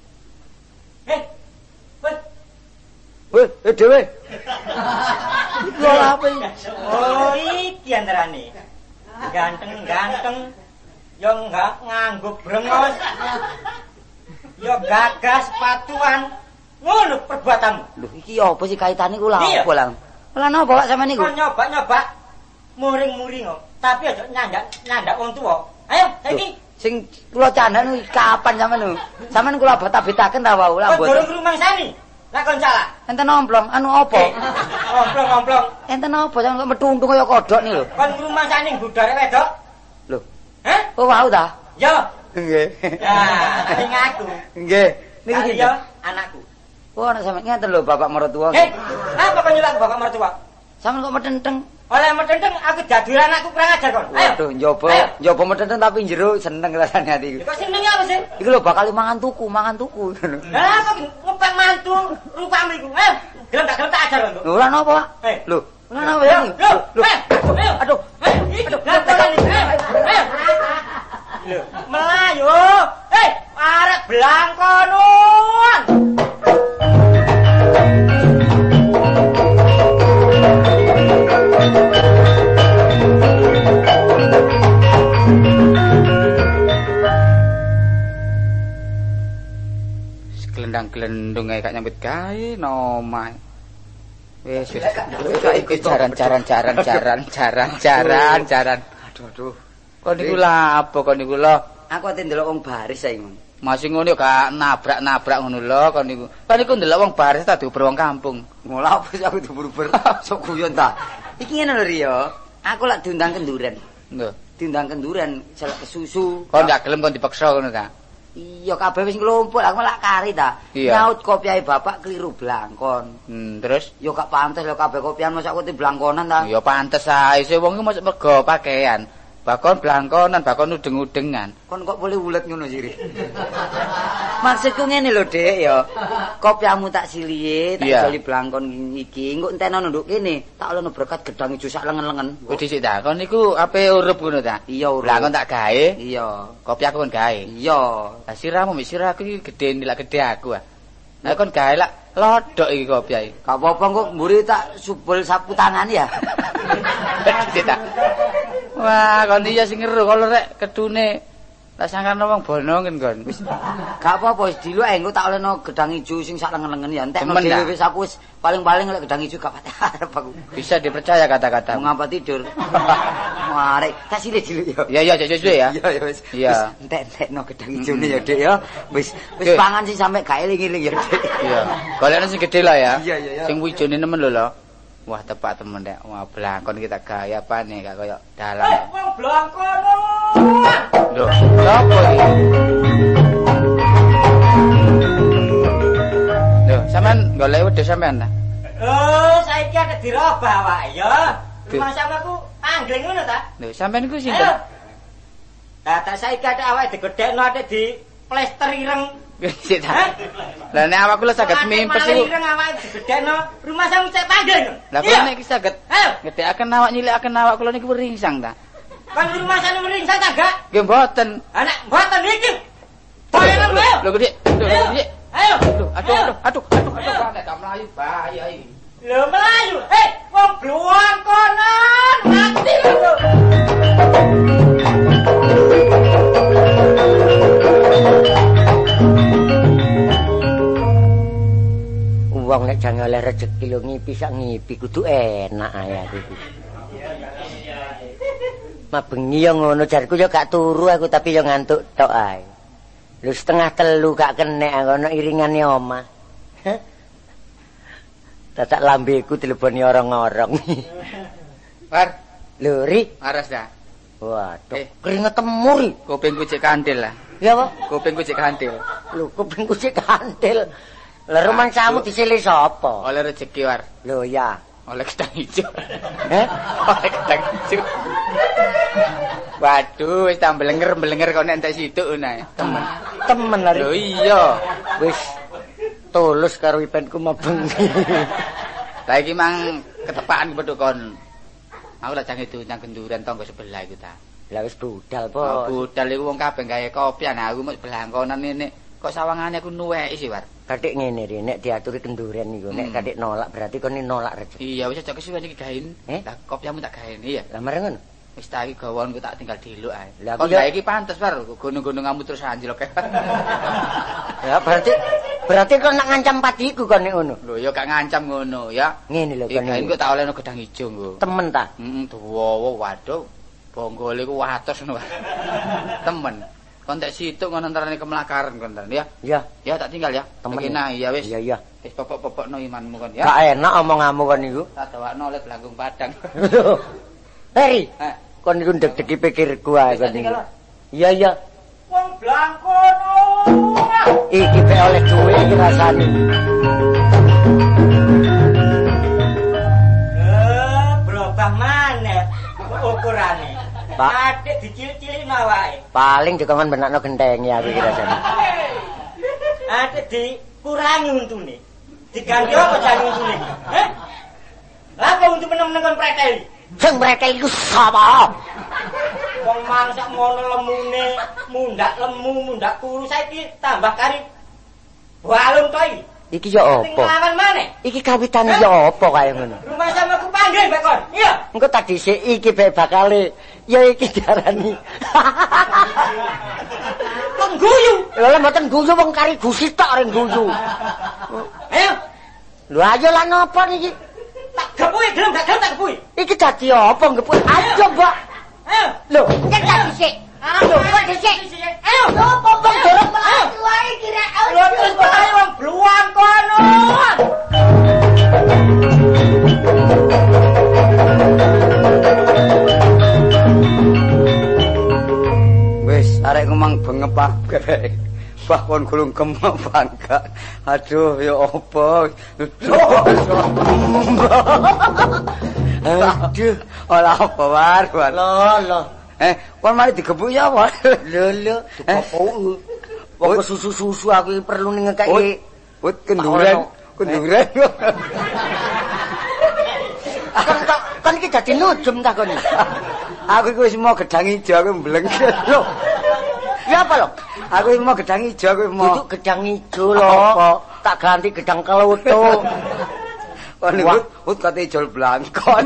Dhewe. Iku apa iki? Oh, iki antarane. Ganteng-ganteng yo enggak nganggo brengos. Yo gagas patuan. Ngono perbuatanmu. Lho, iki apa sih kaitane ku lha apa lang? Lah napa Pak sampean niku? Kok nyoba-nyoba muring-muring kok. Tapi aja nyandak wong tuwa. Ayo, saiki Sing kula candhan kuwi kapan sampean niku? Sampean kula beta-betaken ta wau lah kok durung rumangsani. Lah kon salah. Enten omplong, anu apa? Omplong-omplong. Enten apa sampean kok metuntung kaya kodhok niku lho. Kon rumangsani budare wedok. Lho. Hah? Oh wau ta? Yo. Nggih. Nah, sing aku. Nggih. Niki Niki yo anakku. Oh, anak sampean ngeten lho bapak mertua. Apa kok nyelak bapak mertua? Sampean kok metenteng. Oleh metenteng aku dadi anakku kurang ajar kon. Ayo. Waduh, njoba metenteng tapi jero seneng rasane ati. Kok seneng apa sih? Iku lho bakal mangan tuku ngono. Lah apa ngepeng mantu rupamu iku? Ayo, gelem tak ajar kon. Lho, lan apa, Pak? Lho, lan apa ya? Lho. Aduh. Aduh. Lho, melayu. Arek blangkonon. Glendang-glendung ae gak nyambut gawe nomah. Wis iki jaran. Aduh. Kon niku lha apa kon niku lho? Aku ate ndelok wong baris saiki. Masih ngono gak nabrak-nabrak ngono lho kon niku. Kon niku ndelok wong baris ta diuber wong kampung. Ngolah apa sih aku diburu-buru. Sok guyon ta. Iki ngene lho Rio. Aku lak diundang kenduren. Lho, Diundang kenduren selak kesusu. kon gak gelem kon dipaksa ngono ta? Iya kabeh wis nglumpuk aku lak kari ta. Iya. Nyaut kopiahe bapak keliru blangkon. Terus Yo gak pantes lho kabeh kopian mosok aku blangkonan ta. ya pantes ae sih wong iki mosok mergo pakaian. Bakon blangkonan, bakon udeng-udengan. Kon kok boleh ulet ngono sih. Maksudku ngene lho, Dek ya. Kopiamu tak silihe, tak joli blangkon iki. Engko enteno nduk kene, tak olehno berkat gedang ijo sak lengen-lengen. Wis dhisik ta, kon niku ape urip ngono ta? Iya urip. Blangkon tak gawe. Iya. Kopi aku kon gawe. Iya. Lah siramu mbek siraku iki gedhe nilak gedhe aku ah. Lah kon gawe lak lodok iki kopi ae. Gak apa-apa kok mburi tak subul sapu tangan ya. Dhisik ta. Wah, kon iya sing ngeru kalau rek kedune tak sangkane wong bono ngen kon. Wis gak apa-apa wis dilu ae engko tak olehno gedang ijo sing sak lengen-lengen ya. Entekno Demen, dhewe wis aku wis paling-paling lek gedang ijo gak pati arep aku. Bisa dipercaya kata-kata. Mau ngapa tidur? Marek, tak sile dulu ya. Iya, suwe ya. Iya, wis. Iya. Entek-entekno gedang ijone ya, Dik ya. Wis pangan sih sampe gak eling-eling ya, Dik. Iya. Golekno sing gedhe lah ya. Iya. Sing wijone nemen lho. Wah, tepak temen nek. Wah, blangkon kita gaya apane gak koyo dalam. Wong blangkon. Lho, sapa iki? Lho, sampean golek wedhus sampean ta? Oh, saiki ada dirobah wae ya. Rumah samaku angling ngono ta? Lho, sampean iku sinten? Lah tak saiki ada awake digedhekno ate di plester ireng Sik ta. Lah nek awak kula saged mimpes iku. Ireng awake digedhekno, rumah sampe cek panggil. Lah kula nek iki saged ngedekaken awak nyilikaken awak kula niku ringsang ta. Kan rumah sana meringsang ta gak? Nggih mboten. Anak mboten iki. Bayar ayo. Lho gede. Ayo. Aduh, nek gak mlayu bahaya iki. Lho melayu. Wong bluang konon. Mati lho. Wong nek jangan oleh rezeki lho ngipi sak ngipi kudu enak ae iki. Mabengi yo ngono jarku yo gak turu aku tapi yo ngantuk tok ae. Lu 2:30 gak kenek ngono iringane omah. Dadak lambeku dileboni orang-orang. War, Luri, aras dah. waduh, keringet temur. Kupingku cek kandil lah. Ya apa? Kupingku cek kandil. Lho kupingku sik kantil. Lah romansamu disilih sapa? Oleh rezeki war. Lho ya. Oleh gedang hijau. Oleh gedang hijau. Waduh, wis tak mbelenger kok nek entek situk nae. Temen lari. Lho iya. Wis tulus karo ipenku mabengi. Lah iki mang ketepakan pedukon. Aku lak jang itu nang genduren tangga sebelah iku ta. Lah wis budal po. Budal iku wong kabeh gawe kopi ana aku mung belangkonan ngene. Kok sawangane aku nuweki sih, War. Katik ngene ri nek diaturi kenduren niku nek katik nolak berarti kon nolak rezeki. Iya wis aja kesuwen iki gaen. Lah kopiamu tak gaen iya. Lah mareng ngono. Wis tak iki gawonku tak tinggal diluk ae. Lah kok gawe iki pantes, War. Gunung-gununganmu terus anjlok. Ya berarti kon nak ngancam patiku kon nek ngono. Lho ya gak ngancam ngono ya. Ngene lho kon. Gaen kok tak olehno gedang ijo nggo. Temen ta? Dawa waduh. Bonggole ku watos ngono. Temen. Kon tak situk ngono antarane kemlakaran kon ya. Iya. Ya tak tinggal ya. Temen. Nah, ya wis. Iya. Wis popok-popokno imanmu kon ya. Gak enak omonganmu kon niku. Tak dawakno oleh Blangkung Padang. Heri. Kon niku ndek-deki pikirku ae kon niku. Iya. Wong Blangkono. Iki pe oleh duwe iki rasane. Berubah maneh ukurane. Adik dicilik-cilikno wae. Paling dikon benakno gentengi aku iki rasane. Adik dikurangi untune. Diganti apa jan untune? Lah kok untu meneng-meneng kon preteli? Sing preteli iku sapa? Wong mangsak ngono lemune, mundak kuru saiki tambah kari balung to iki. Iki ya apa? Nglawan maneh. Iki kawitane ya apa kaya ngono? Rumah sama ku panggil mbek kon. Iya. Engko tak dhisik iki bae bakale ya iki diarani. Kok guyu? Lha mboten guyu wong kari gusi tok reng guyu. Ayo. Lho ayo lan apa niki? Tak gepuki gelem gak gelem tak gepuki. Iki dadi apa gepuki? Ayo, Mbak. Ayo. Lho, nek tak dhisik. Ayo, kok dhisik. Ayo. Lho, pompong dorong mlayu wae kira. Lho, terus bae wong bluang kono. Wis, arekku mang bengepah gerek. Bah kon gulung kemak bangga. Aduh, ya apa? Aduh, olah apa war. Loh. Kon mari digebuk ya apa? Lho. Kok wong susu-susu aku perlu ngekeki. Wut kenduren. Kan iki dadi nujem ta kon. Aku iki wis mau gedang ijo aku mblengket lho. Ya apa lho? Aku mau gedang ijo aku mau. Itu gedang ijo lho. Tak ganti gedang kelutuk. Kon wut kate ijol blangkon.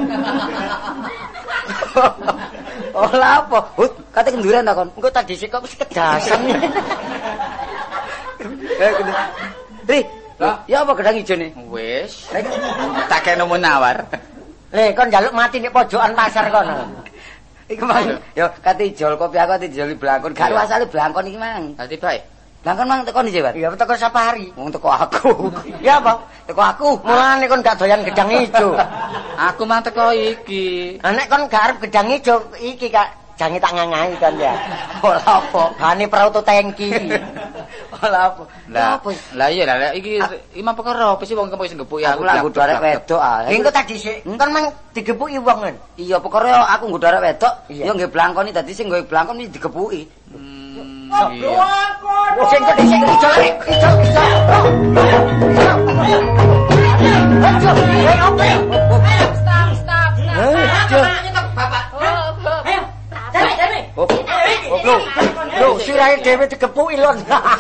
Olah apa? Wut kate kenduren ta kon. Engko tak dhisik kok wis kedasen. Ri, ya apa gedang ijone? Wis. Tak kene menawar. Kon njaluk mati nek pojokan pasar kono. Iku mang yo kate ijol kopi aku ati ijoli blangkon. Gak asale blangkon iki mang. Dadi bae. Blangkon mang teko ndi, Pak? Ya teko Sapari. Wong teko aku. Ya apa? Teko aku. Mulane kon gak doyan gedang ijo. Aku mang teko iki. Nek kon gak arep gedang ijo iki Kak, jange tak ngangai kan ya. Ora apa. Bane prauto tangki. Ora apa. Lah iya lah iki imam perkara apa sih wong kempo sing gepuk ya aku lak nggodho arek wedok ah. Engko tak dhisik. Engko mang digepuki wong kan. Iya perkara aku nggodho arek wedok ya nggih blangkoni dadi sing nggawe blangkon iki digepuki. Sing gedhe sing ijo. Loh, sirahe dhewe digepuki lho.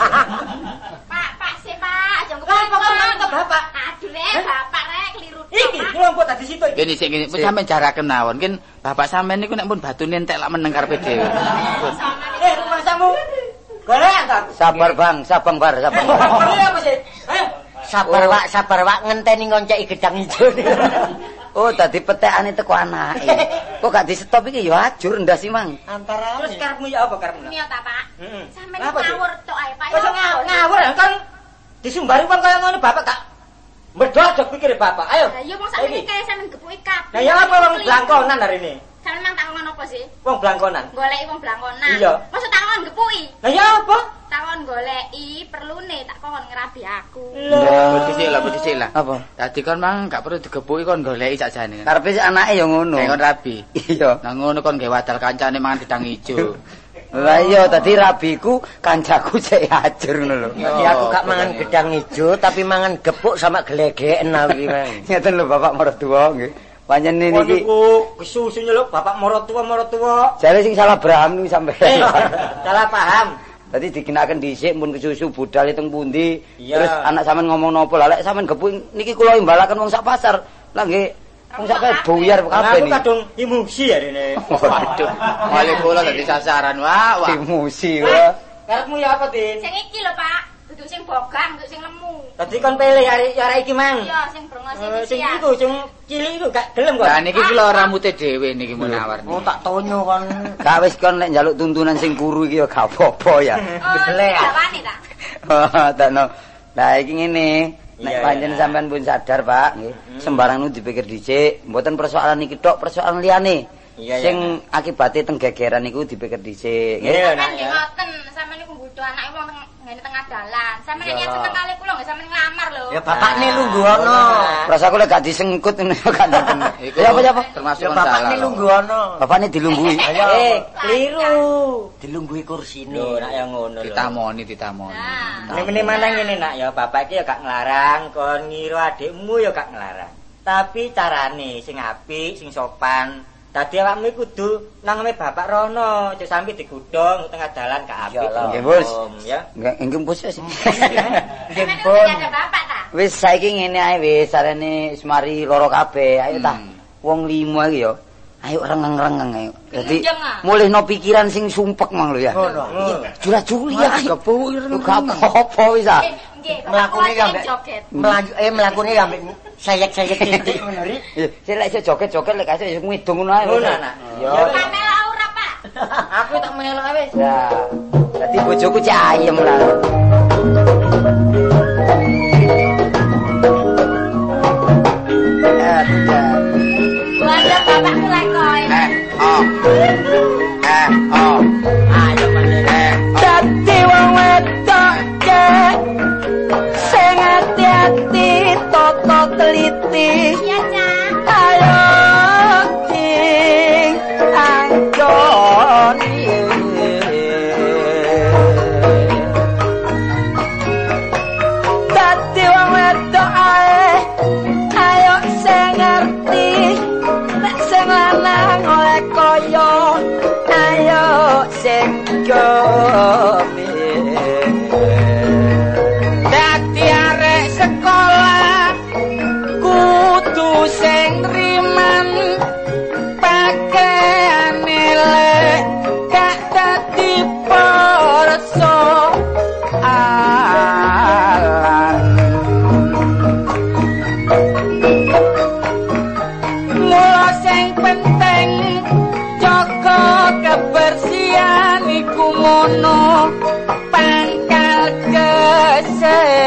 Pak, sih Pak, aja ngepok Bapak. Aduh Bapak rek keliru. Iki kelompok tadi situ iki. Gini sik gini, wis sampean jaraken mawon. Kin bapak sampean niku nek pun batune entek lak meneng karepe dhewe. Rumahmu. Golean ta? Sabar Bang. Ini apa sih? Sabar Wak ngenteni ngonceki gedang ijo. Oh, tadi petekane teko anake. Kok gak di stop iki ya ajur ndas Mang. Antara terus karepmu ya apa karepmu? Iya ta, Pak. Sampeyan ngawur tok ae, Pak. Kok ngawur kan disumbari wong kaya ngono Bapak gak medhot aja pikir Bapak. Ayo. Lah iya wong sakniki kaya sampeyan gepuki kabeh. Lah ya apa wong blangkonan hari ini? Sampeyan mang takon apa sih? Wong blangkonan. Goleki wong blangkonan. Iya. Mosok takon gepuki. Lah ya apa? Takon goleki perlune tak kon ngerabi aku. Dhisik lah. Apa? Dadi kon mang gak perlu digepuki kon goleki sakjane. Karepe anake ya ngono. Kayak kon rabi. Iya. Nah ngono kon gawe wadal kancane mangan gedang ijo. Lah iya tadi rabiku kancaku cek ajur ngono lho. Dadi aku gak mangan gedang ijo tapi mangan gepuk sama gelegeken iki, Mang. Ngeten lho Bapak Maratuwa nggih. Panjen niki kesusunya lho Bapak Maratuwa. Jare sing salah Braham niku sampeyan. Salah paham. Tadi dikenaken dhisik mun kesusu budal teng pundi. Terus anak sampean ngomong napa lah lek sampean gepuk niki kula imbalaken wong sak pasar. Lah nggih wong sak buyar kabeh niki. Aku kadung emosi ya rene. Waduh. Male kula dadi sasaran wah. Emosi wae. Karepmu ya apa, Din? Sing iki lho, Pak. Duduk sing bogang, duduk sing lemu. Tadi kon pilih arek iki, Mang. Iya, sing brengos sing iku sing cilik iku gak gelem kok. Lah niki kula rambute dhewe niki menawar. Oh, tak tonyo kon. Gak wis kon nek njaluk tuntunan sing guru iki ya gak apa-apa ya. Gelek. Wani ta? Takno. Lah iki ngene. Nek pancen sampean pun sadar, Pak, nggih. Sembarang nu dipikir dhisik, mboten persoalan iki tok, persoalan liyane. Sing akibate teng gegeran niku dipikir dhisik, nggih. Sampeyan nggih ngoten, sampeyan niku mbutuh anake wong ngene tengah dalan. Sampeyan nek seneng kali kula nggih sampeyan nglamar lho. Ya bapakne lungguh ono. Rasaku lek gak disengkut ngono gak nonton. Ya apa? Termasuk bapakne lungguh ono. Bapakne dilungguhi. Keliru. Dilungguhi kursine. Lho, nak ya ngono lho. Ditamoni. Mene manang ngene nak ya bapak iki ya gak nglarang, kon ngira adikmu ya gak nglarang. Tapi carane sing apik, sing sopan. Dadi awakmu kudu nang ame Bapak Rono, aja sampe digodhong tengah dalan gak apik. Nggih, Bos. Ya. Nggih, Bos. Nggih, Bos. Wis saiki ngene ae wis, sarene wis mari loro kabeh. Ayo ta. Wong 5 iki ya. Ayo rengeng-rengeng ayo. Dadi mulihno pikiran sing sumpek mang lho ya. Jula-juli ya. Kepu gak apa-apa wis ah. Mlakune ya mlakune ya sayek-sayek titik ngono ri. Sik lek iso joget-joget lek iso ngidung ngono ae. Ngono nak. Yo. Melok ora, Pak. Aku tak melok wis. Ya. Dadi bojoku cek ayem lah. Wanda bapakku lek koe. Ayo panjenengan. Dadi wong wedok cek sing ati-ati toto teliti. Iya, Cak. Ayo ing anggone. Dadi wong wedok ae ayo sing ngerti nek sing lanang oleh kaya ayo sing gome. Dadi arek sekolah kudu sing riman pakaiane lek gak dadi persoalan. Mula sing penting jaga kebersihan iku ngono pangkal kesehatan.